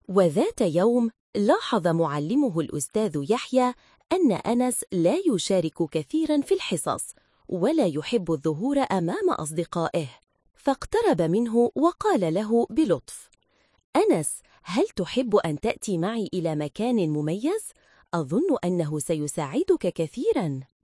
وذات يوم لاحظ معلمه الأستاذ يحيى أن أنس لا يشارك كثيرا في الحصص ولا يحب الظهور أمام أصدقائه، فاقترب منه وقال له بلطف: أنس، هل تحب أن تأتي معي إلى مكان مميز؟ أظن أنه سيساعدك كثيرا.